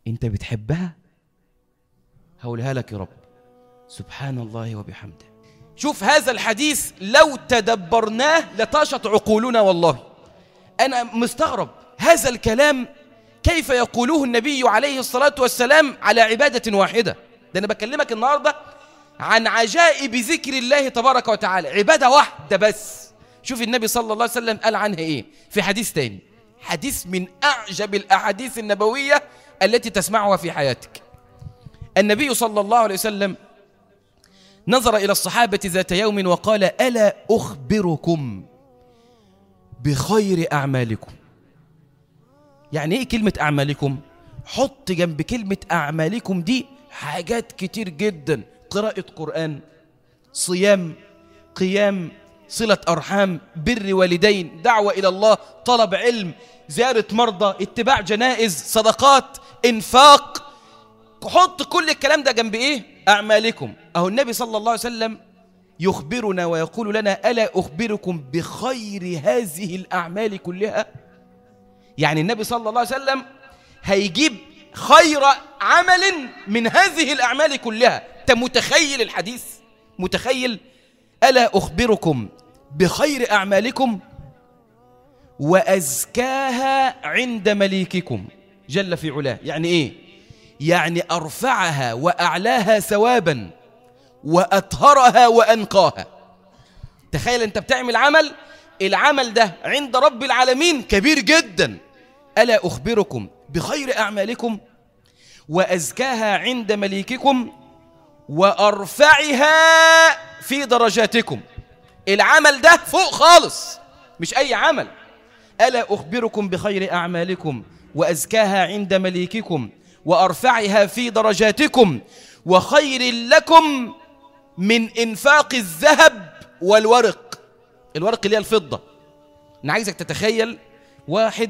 انت بتحبها؟ هقولها لك يا رب. سبحان الله وبحمده. شوف هذا الحديث لو تدبرناه لطاشت عقولنا. والله أنا مستغرب هذا الكلام كيف يقوله النبي عليه الصلاة والسلام على عبادة واحدة. ده أنا بكلمك النهاردة عن عجائب ذكر الله تبارك وتعالى، عبادة واحدة بس. شوف النبي صلى الله عليه وسلم قال عنها إيه في حديث تاني، حديث من أعجب الأحاديث النبوية التي تسمعها في حياتك. النبي صلى الله عليه وسلم نظر إلى الصحابة ذات يوم وقال: ألا أخبركم بخير أعمالكم؟ يعني إيه كلمة أعمالكم؟ حط جنب كلمة أعمالكم دي حاجات كتير جدا: قراءة قرآن، صيام، قيام، صلة أرحام، بر والدين، دعوة إلى الله، طلب علم، زيارة مرضى، اتباع جنائز، صدقات، إنفاق. حط كل الكلام ده جنب إيه؟ أعمالكم. أهو النبي صلى الله عليه وسلم يخبرنا ويقول لنا: ألا أخبركم بخير هذه الأعمال كلها؟ يعني النبي صلى الله عليه وسلم هيجيب خير عمل من هذه الأعمال كلها. أنت متخيل الحديث؟ متخيل؟ ألا أخبركم بخير أعمالكم وأزكاها عند مليككم جل في علاه. يعني إيه؟ يعني أرفعها وأعلاها ثوابا وأطهرها وأنقاها. تخيل أنت بتعمل عمل، العمل ده عند رب العالمين كبير جدا. ألا أخبركم بخير أعمالكم وأزكاها عند مليككم وأرفعها في درجاتكم. العمل ده فوق خالص، مش أي عمل. ألا أخبركم بخير أعمالكم وأزكاها عند مليككم وأرفعها في درجاتكم وخير لكم من إنفاق الذهب والورق. الورق اللي هي الفضة. أنا عايزك تتخيل واحد،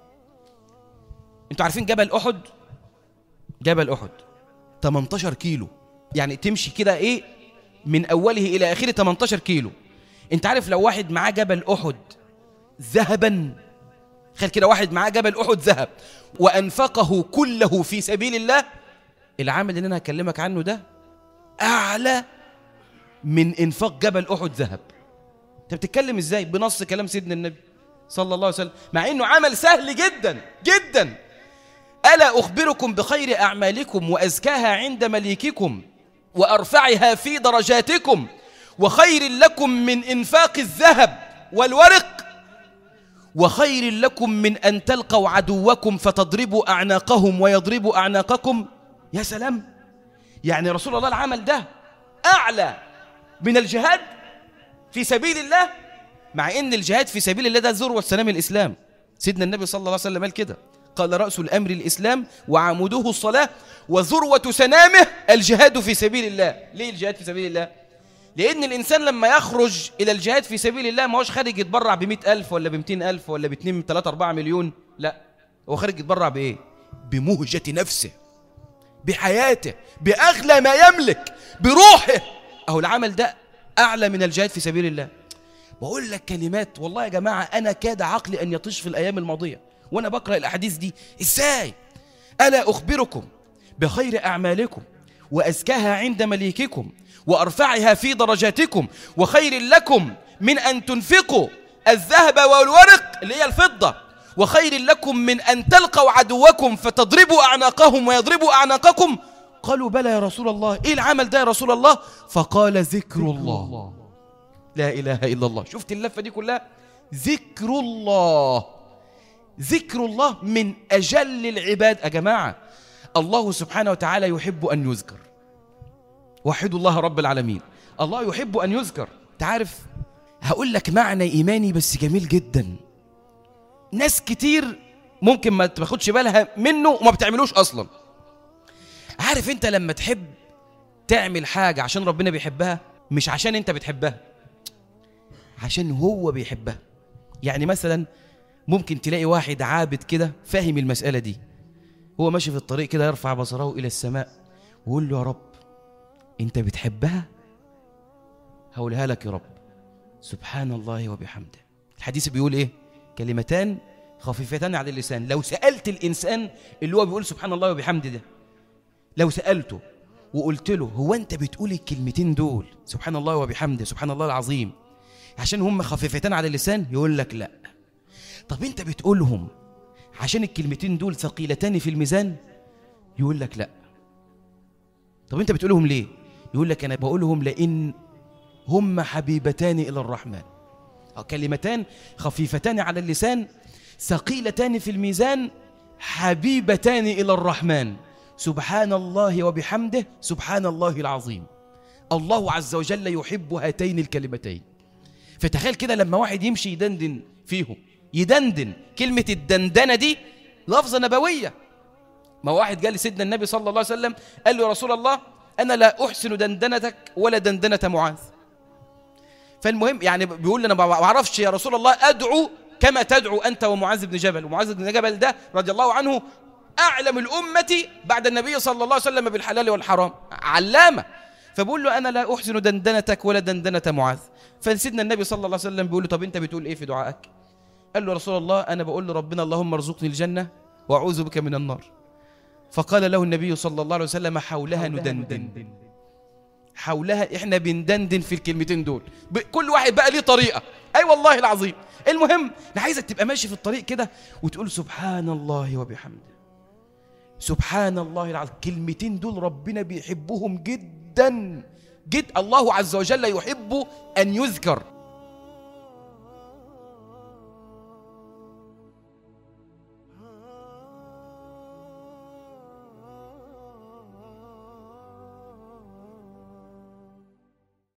أنتوا عارفين جبل أحد؟ جبل أحد 18 كيلو، يعني تمشي كده إيه من أوله إلى آخره 18 كيلو. أنت عارف لو واحد معاه جبل أحد ذهبا، خير كده واحد معاه جبل أحد ذهب وأنفقه كله في سبيل الله، العمل اللي أنا هكلمك عنه ده أعلى من إنفاق جبل أحد ذهب. أنت بتتكلم إزاي؟ بنص كلام سيدنا النبي صلى الله عليه وسلم، مع إنه عمل سهل جدا جدا. ألا أخبركم بخير أعمالكم وأزكاها عند مليككم وأرفعها في درجاتكم وخير لكم من إنفاق الذهب والورق وخير لكم من أن تلقوا عدوكم فتضربوا أعناقهم ويضربوا أعناقكم. يا سلام! يعني رسول الله العمل ده أعلى من الجهاد في سبيل الله، مع أن الجهاد في سبيل الله ده ذروة سنام الإسلام. سيدنا النبي صلى الله عليه وسلم قال كده، قال: رأس الأمر الإسلام وعموده الصلاة وذروة سنامه الجهاد في سبيل الله. ليه الجهاد في سبيل الله؟ لأن الإنسان لما يخرج إلى الجهاد في سبيل الله ما هوش خارج يتبرع ب100,000 ولا ب200,000 ولا ب2 3 4 مليون، لا، هو خارج يتبرع بإيه؟ بمهجة نفسه، بحياته، بأغلى ما يملك، بروحه. أهو العمل ده أعلى من الجهاد في سبيل الله. بقول لك كلمات والله يا جماعة أنا كاد عقلي أن يطيش في الأيام الماضية وأنا بقرأ الأحاديث دي. إزاي؟ ألا أخبركم بخير أعمالكم وأزكاها عند مليككم وأرفعها في درجاتكم وخير لكم من أن تنفقوا الذهب والورق اللي هي الفضة وخير لكم من أن تلقوا عدوكم فتضربوا أعناقهم ويضربوا أعناقكم. قالوا: بلى يا رسول الله. إيه العمل ده يا رسول الله؟ فقال: ذكر الله. لا إله إلا الله. شفت اللفة دي كلها؟ ذكر الله. ذكر الله من أجل العباد يا جماعة. الله سبحانه وتعالى يحب أن يذكر. وحدوا الله رب العالمين. الله يحب أن يذكر. تعرف هقول لك معنى إيماني بس جميل جدا، ناس كتير ممكن ما تاخدش بالها منه وما بتعملوش أصلا. عارف أنت لما تحب تعمل حاجة عشان ربنا بيحبها، مش عشان أنت بتحبها، عشان هو بيحبها. يعني مثلا ممكن تلاقي واحد عابد كده فاهم المسألة دي، هو ماشي في الطريق كده يرفع بصره إلى السماء ويقول له: يا رب أنت بتحبها؟ هقولها لك يا رب. سبحان الله وبحمده. الحديث بيقول إيه؟ كلمتان خفيفتان على اللسان. لو سألت الإنسان اللي هو بيقول سبحان الله وبحمده ده، لو سألته وقلت له هو أنت بتقول الكلمتين دول سبحان الله وبحمده سبحان الله العظيم عشان هم خفيفتان على اللسان؟ يقول لك لا. طب أنت بتقولهم عشان الكلمتين دول ثقيلتان في الميزان؟ يقول لك لا. طب أنت بتقولهم ليه؟ يقول لك أنا بقولهم لأن هم حبيبتان إلى الرحمن، كلمتان خفيفتان على اللسان ثقيلتان في الميزان حبيبتان إلى الرحمن، سبحان الله وبحمده سبحان الله العظيم. الله عز وجل يحب هاتين الكلمتين. فتخيل كده لما واحد يمشي يدندن فيهم، يدندن، كلمة الدندنة دي لفظة نبوية. ما واحد قال لسيدنا النبي صلى الله عليه وسلم قال له يا رسول الله أنا لا أحسن دندنتك ولا دندنة معاذ. فالمهم يعني بيقول لي أنا ما بعرفش يا رسول الله أدعو كما تدعو أنت ومعاذ بن جبل. ومعاذ بن جبل ده رضي الله عنه أعلم الأمة بعد النبي صلى الله عليه وسلم بالحلال والحرام، علامة. فبقول له أنا لا أحسن دندنتك ولا دندنة معاذ. فسيدنا النبي صلى الله عليه وسلم بيقول له طب أنت بتقول إيه في دعائك؟ قال له رسول الله أنا بقول لربنا اللهم ارزقني الجنة وأعوذ بك من النار. فقال له النبي صلى الله عليه وسلم حولها ندندن. حولها إحنا بندندن في الكلمتين دول، كل واحد بقى ليه طريقة. أي والله العظيم. المهم أنا عايزك تبقى ماشي في الطريق كده وتقول سبحان الله وبحمده سبحان الله العظيم. الكلمتين دول ربنا بيحبهم جدا جدا. الله عز وجل يحب أن يذكر.